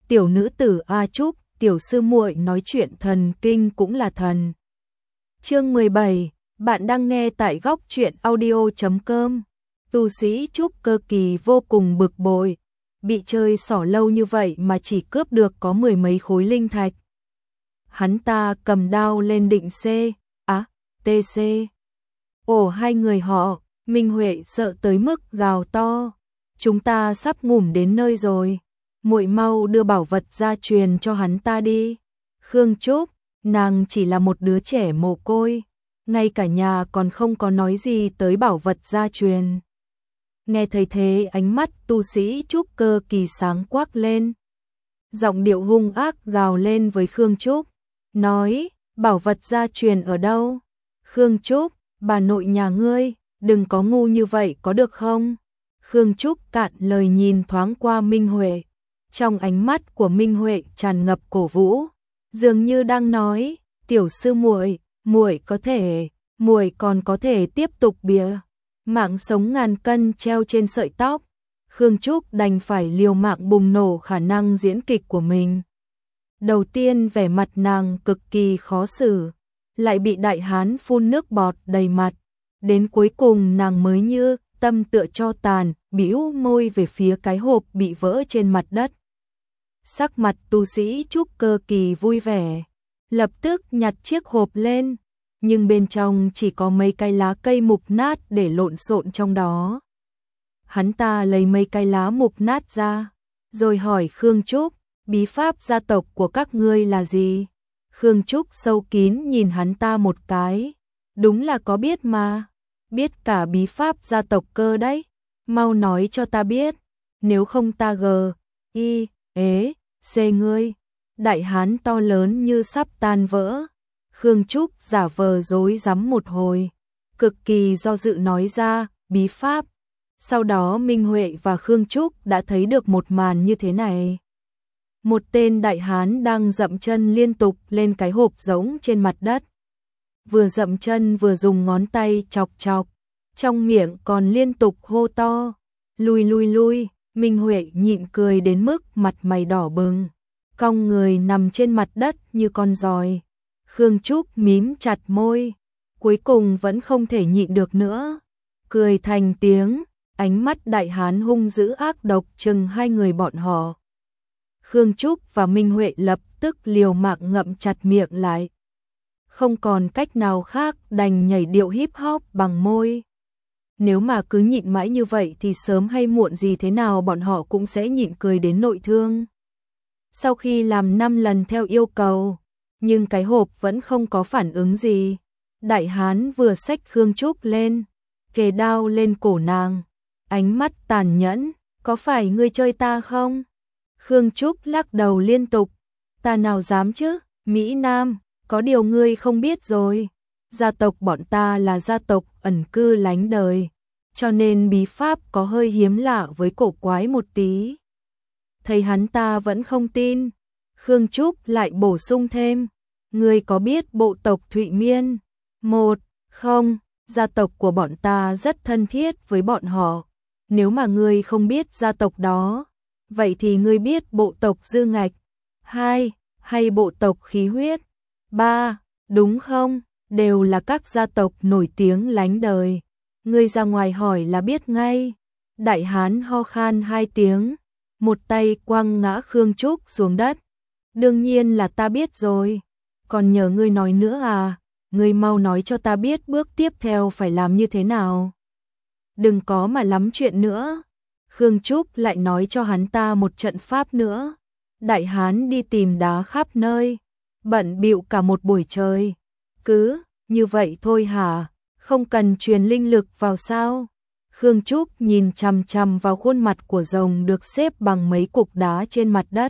tiểu nữ tử A Trúc, tiểu sư muội nói chuyện thần kinh cũng là thần. Chương 17, bạn đang nghe tại góc truyện audio.com. Tu sĩ Trúc Cơ Kỳ vô cùng bực bội, bị chơi xỏ lâu như vậy mà chỉ cướp được có 10 mấy khối linh thạch. Hắn ta cầm đao lên định TC. Ồ, hai người họ, Minh Huệ sợ tới mức gào to, chúng ta sắp ngủm đến nơi rồi, muội mau đưa bảo vật gia truyền cho hắn ta đi. Khương Trúc, nàng chỉ là một đứa trẻ mồ côi, ngay cả nhà còn không có nói gì tới bảo vật gia truyền. Nghe thấy thế, ánh mắt tu sĩ Trúc Cơ Kỳ sáng quắc lên, giọng điệu hung ác gào lên với Khương Trúc, nói, bảo vật gia truyền ở đâu? Khương Trúc, bà nội nhà ngươi, đừng có ngu như vậy có được không? Khương Trúc cạn lời nhìn thoáng qua Minh Huệ, trong ánh mắt của Minh Huệ tràn ngập cổ vũ, dường như đang nói, tiểu sư muội, muội còn có thể tiếp tục bịa mạng sống ngàn cân treo trên sợi tóc. Khương Trúc đành phải liều mạng bùng nổ khả năng diễn kịch của mình. Đầu tiên vẻ mặt nàng cực kỳ khó xử, lại bị đại hán phun nước bọt đầy mặt, đến cuối cùng nàng mới như tâm tựa cho tàn, bĩu môi về phía cái hộp bị vỡ trên mặt đất. Sắc mặt tu sĩ Trúc Cơ Kỳ vui vẻ, lập tức nhặt chiếc hộp lên, nhưng bên trong chỉ có mấy cái lá cây mục nát để lộn xộn trong đó. Hắn ta lấy mấy cái lá mục nát ra, rồi hỏi Khương Trúc, bí pháp gia tộc của các ngươi là gì? Khương Trúc sâu kín nhìn hắn ta một cái, đúng là có biết mà, biết cả bí pháp gia tộc Cơ đấy, mau nói cho ta biết, nếu không ta xê ngươi. Đại hán to lớn như sắp tan vỡ. Khương Trúc giả vờ dối rắm một hồi, cực kỳ do dự nói ra, bí pháp. Sau đó Minh Huệ và Khương Trúc đã thấy được một màn như thế này. Một tên đại hán đang dậm chân liên tục lên cái hộp rỗng trên mặt đất. Vừa dậm chân vừa dùng ngón tay chọc chọc, trong miệng còn liên tục hô to, lui. Minh Huệ nhịn cười đến mức mặt mày đỏ bừng, cong người nằm trên mặt đất như con giòi. Khương Trúc mím chặt môi, cuối cùng vẫn không thể nhịn được nữa, cười thành tiếng, ánh mắt đại hán hung dữ ác độc trừng hai người bọn họ. Khương Trúc và Minh Huệ lập tức liều mạng ngậm chặt miệng lại. Không còn cách nào khác đành nhảy điệu hip hop bằng môi. Nếu mà cứ nhịn mãi như vậy thì sớm hay muộn gì thế nào bọn họ cũng sẽ nhịn cười đến nội thương. Sau khi làm 5 lần theo yêu cầu, nhưng cái hộp vẫn không có phản ứng gì. Đại hán vừa xách Khương Trúc lên, kề đao lên cổ nàng, ánh mắt tàn nhẫn, có phải ngươi chơi ta không? Khương Trúc lắc đầu liên tục, ta nào dám chứ, Mỹ Nam, có điều ngươi không biết rồi. Gia tộc bọn ta là gia tộc ẩn cư lánh đời, cho nên bí pháp có hơi hiếm lạ với cổ quái một tí. Thấy hắn ta vẫn không tin, Khương Trúc lại bổ sung thêm, ngươi có biết bộ tộc Thụy Miên? Không, gia tộc của bọn ta rất thân thiết với bọn họ. Nếu mà ngươi không biết gia tộc đó, vậy thì ngươi biết bộ tộc Dương Ngạch? 2, hay bộ tộc Khí Huyết? 3, đúng không? Đều là các gia tộc nổi tiếng lánh đời. Ngươi ra ngoài hỏi là biết ngay. Đại hán ho khan 2 tiếng, một tay quăng ngã Khương Trúc xuống đất. Đương nhiên là ta biết rồi. Còn nhờ ngươi nói nữa à? Ngươi mau nói cho ta biết bước tiếp theo phải làm như thế nào. Đừng có mà lắm chuyện nữa. Khương Trúc lại nói cho hắn ta một trận pháp nữa. Đại hán đi tìm đá khắp nơi, bận bịu cả một buổi trời. Cứ như vậy thôi hả? Không cần truyền linh lực vào sao? Khương Trúc nhìn chằm chằm vào khuôn mặt của rồng được xếp bằng mấy cục đá trên mặt đất.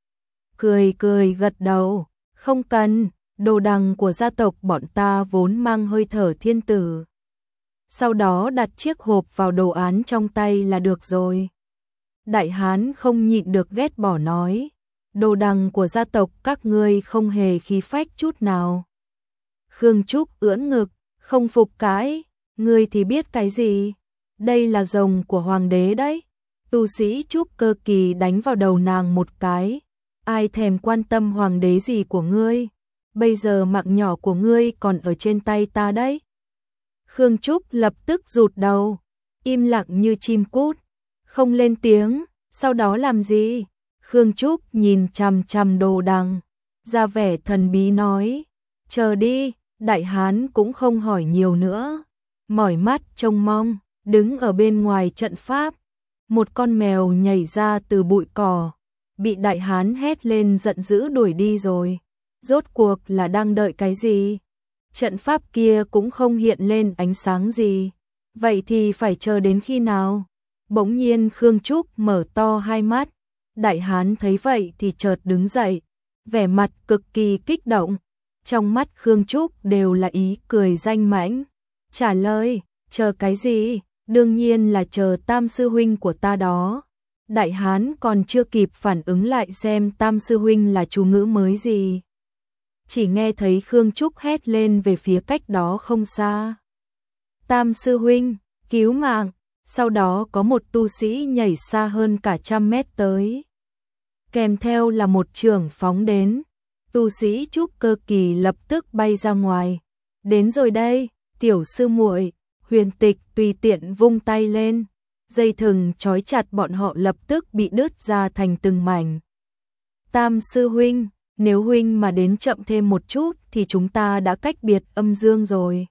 Cười gật đầu, không cần, đồ đằng của gia tộc bọn ta vốn mang hơi thở thiên tử. Sau đó đặt chiếc hộp vào đồ án trong tay là được rồi. Đại hán không nhịn được ghét bỏ nói, đồ đằng của gia tộc các ngươi không hề khí phách chút nào. Khương Trúc ưỡn ngực, không phục cãi, ngươi thì biết cái gì? Đây là rồng của hoàng đế đấy. Tu sĩ Trúc Cơ Kỳ đánh vào đầu nàng một cái, ai thèm quan tâm hoàng đế gì của ngươi, bây giờ mạng nhỏ của ngươi còn ở trên tay ta đấy. Khương Trúc lập tức rụt đầu, im lặng như chim cút, không lên tiếng, sau đó làm gì? Khương Trúc nhìn chằm chằm Đồ Đằng, ra vẻ thần bí nói, chờ đi. Đại hán cũng không hỏi nhiều nữa, mỏi mắt trông mong, đứng ở bên ngoài trận pháp. Một con mèo nhảy ra từ bụi cỏ, bị đại hán hét lên giận dữ đuổi đi rồi. Rốt cuộc là đang đợi cái gì? Trận pháp kia cũng không hiện lên ánh sáng gì. Vậy thì phải chờ đến khi nào? Bỗng nhiên Khương Trúc mở to hai mắt. Đại hán thấy vậy thì chợt đứng dậy, vẻ mặt cực kỳ kích động. Trong mắt Khương Trúc đều là ý cười danh mãnh. Trả lời, chờ cái gì? Đương nhiên là chờ Tam sư huynh của ta đó. Đại hán còn chưa kịp phản ứng lại xem Tam sư huynh là chú ngữ mới gì. Chỉ nghe thấy Khương Trúc hét lên về phía cách đó không xa. Tam sư huynh, cứu mạng! Sau đó có một tu sĩ nhảy xa hơn cả 100 mét tới. Kèm theo là một chưởng phóng đến. Tu sĩ trúc cơ kỳ lập tức bay ra ngoài. Đến rồi đây, tiểu sư muội. Huyền Tịch tùy tiện vung tay lên. Dây thừng trói chặt bọn họ lập tức bị đứt ra thành từng mảnh. Tam sư huynh, nếu huynh mà đến chậm thêm một chút thì chúng ta đã cách biệt âm dương rồi.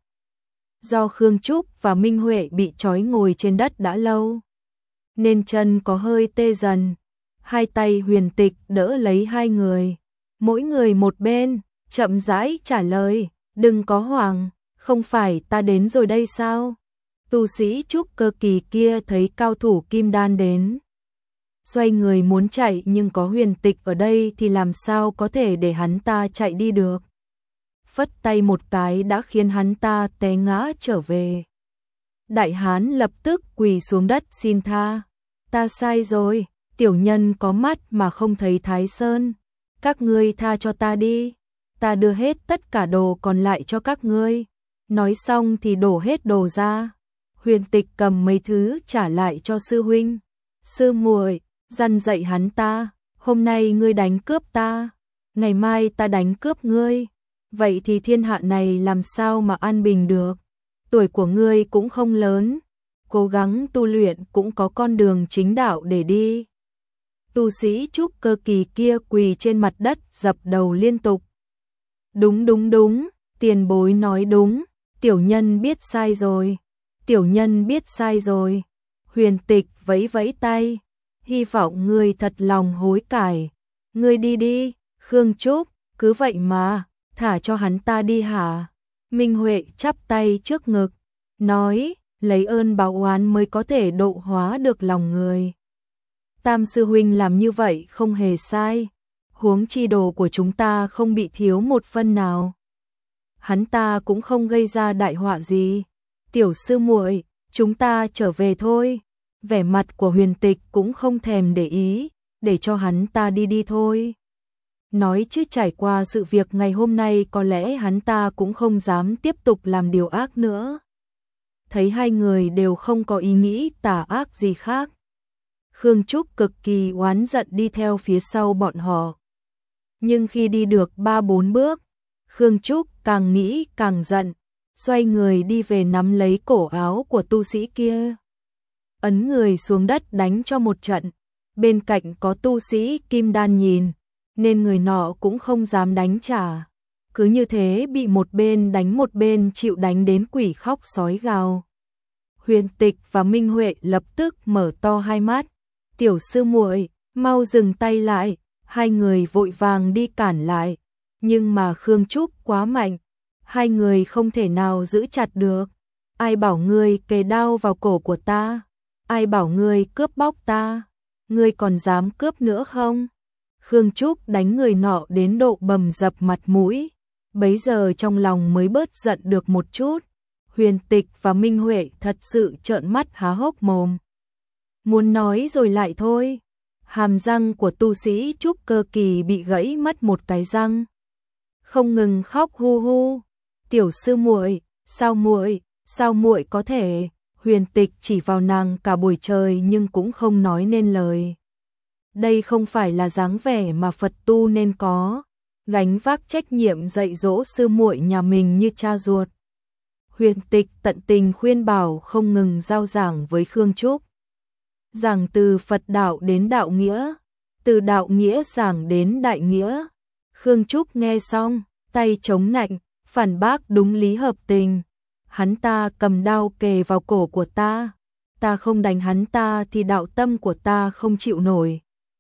Do Khương Trúc và Minh Huệ bị trói ngồi trên đất đã lâu, nên chân có hơi tê dần. Hai tay Huyền Tịch đỡ lấy hai người, mỗi người một bên, chậm rãi trả lời, đừng có hoảng, không phải ta đến rồi đây sao? Tu sĩ trúc cơ kỳ kia thấy cao thủ kim đan đến, xoay người muốn chạy nhưng có Huyền Tịch ở đây thì làm sao có thể để hắn ta chạy đi được. Phất tay một cái đã khiến hắn ta té ngã trở về. Đại hán lập tức quỳ xuống đất xin tha. Ta sai rồi, tiểu nhân có mắt mà không thấy Thái Sơn. Các ngươi tha cho ta đi, ta đưa hết tất cả đồ còn lại cho các ngươi. Nói xong thì đổ hết đồ ra. Huyền Tịch cầm mấy thứ trả lại cho sư huynh. Sư muội, dặn dạy hắn ta, hôm nay ngươi đánh cướp ta, ngày mai ta đánh cướp ngươi. Vậy thì thiên hạ này làm sao mà an bình được? Tuổi của ngươi cũng không lớn, cố gắng tu luyện cũng có con đường chính đạo để đi. Tu sĩ trúc cơ kỳ kia quỳ trên mặt đất dập đầu liên tục. Đúng đúng đúng, tiền bối nói đúng, tiểu nhân biết sai rồi, tiểu nhân biết sai rồi. Huyền Tịch vẫy vẫy tay, hy vọng ngươi thật lòng hối cải. Ngươi đi đi, Khương Trúc, cứ vậy mà, thả cho hắn ta đi hả? Minh Huệ chắp tay trước ngực, nói, lấy ơn báo oán mới có thể độ hóa được lòng người. Tam sư huynh làm như vậy không hề sai, huống chi đồ của chúng ta không bị thiếu một phân nào. Hắn ta cũng không gây ra đại họa gì. Tiểu sư muội, chúng ta trở về thôi. Vẻ mặt của Huyền Tịch cũng không thèm để ý, để cho hắn ta đi đi thôi. Nói chứ trải qua sự việc ngày hôm nay có lẽ hắn ta cũng không dám tiếp tục làm điều ác nữa. Thấy hai người đều không có ý nghĩ tà ác gì khác, Khương Trúc cực kỳ oán giận đi theo phía sau bọn họ. Nhưng khi đi được 3-4 bước, Khương Trúc càng nghĩ càng giận, xoay người đi về nắm lấy cổ áo của tu sĩ kia. Ấn người xuống đất đánh cho một trận, bên cạnh có tu sĩ kim đan nhìn, nên người nọ cũng không dám đánh trả. Cứ như thế bị một bên đánh một bên chịu đánh đến quỷ khóc sói gào. Huyền Tịch và Minh Huệ lập tức mở to hai mắt. Tiểu sư muội, mau dừng tay lại. Hai người vội vàng đi cản lại. Nhưng mà Khương Trúc quá mạnh, hai người không thể nào giữ chặt được. Ai bảo ngươi kề đao vào cổ của ta? Ai bảo ngươi cướp bóc ta? Ngươi còn dám cướp nữa không? Khương Trúc đánh người nọ đến độ bầm dập mặt mũi. Bấy giờ trong lòng mới bớt giận được một chút. Huyền Tịch và Minh Huệ thật sự trợn mắt há hốc mồm. Muốn nói rồi lại thôi. Hàm răng của tu sĩ trúc cơ kỳ bị gãy mất một cái răng. Không ngừng khóc hu hu. Tiểu sư muội, sao muội có thể? Huyền Tịch chỉ vào nàng cả buổi trời nhưng cũng không nói nên lời. Đây không phải là dáng vẻ mà Phật tu nên có, gánh vác trách nhiệm dạy dỗ sư muội nhà mình như cha ruột. Huyền Tịch tận tình khuyên bảo không ngừng giao giảng với Khương Trúc. Giảng từ Phật đạo đến đạo nghĩa, từ đạo nghĩa giảng đến đại nghĩa. Khương Trúc nghe xong, tay chống nạnh, phản bác đúng lý hợp tình. Hắn ta cầm đao kề vào cổ của ta không đánh hắn ta thì đạo tâm của ta không chịu nổi.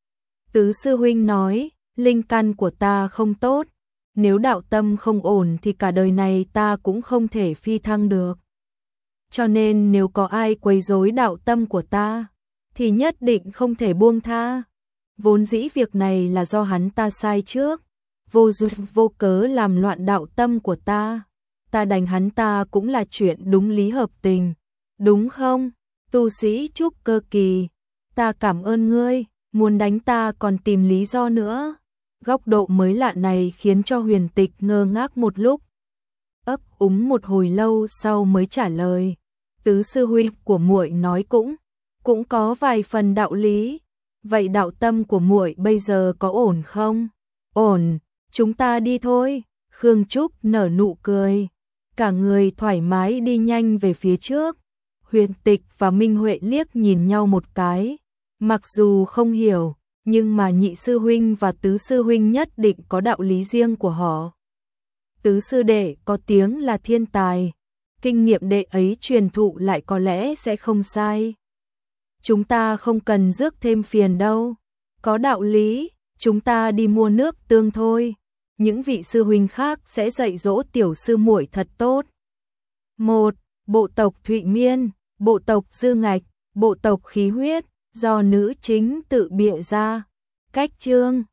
Tứ sư huynh nói, linh căn của ta không tốt, nếu đạo tâm không ổn thì cả đời này ta cũng không thể phi thăng được. Cho nên nếu có ai quấy rối đạo tâm của ta, thì nhất định không thể buông tha. Vốn dĩ việc này là do hắn ta sai trước, vô duyên vô cớ làm loạn đạo tâm của ta đánh hắn ta cũng là chuyện đúng lý hợp tình, đúng không? Tu sĩ Trúc Cơ Kỳ, ta cảm ơn ngươi, muốn đánh ta còn tìm lý do nữa. Góc độ mới lạ này khiến cho Huyền Tịch ngơ ngác một lúc, ấp úng một hồi lâu sau mới trả lời. Tứ sư huynh của muội nói cũng có vài phần đạo lý. Vậy đạo tâm của muội bây giờ có ổn không? Ổn, chúng ta đi thôi. Khương Trúc nở nụ cười, cả người thoải mái đi nhanh về phía trước. Huyền Tịch và Minh Huệ liếc nhìn nhau một cái, mặc dù không hiểu, nhưng mà nhị sư huynh và tứ sư huynh nhất định có đạo lý riêng của họ. Tứ sư đệ có tiếng là thiên tài, kinh nghiệm đệ ấy truyền thụ lại có lẽ sẽ không sai. Chúng ta không cần rước thêm phiền đâu, có đạo lý, chúng ta đi mua nước tương thôi. Những vị sư huynh khác sẽ dạy dỗ tiểu sư muội thật tốt. 1. Bộ tộc Thụy Miên, bộ tộc Dư Ngạch, bộ tộc Khí Huyết, do nữ chính tự bịa ra. Cách chương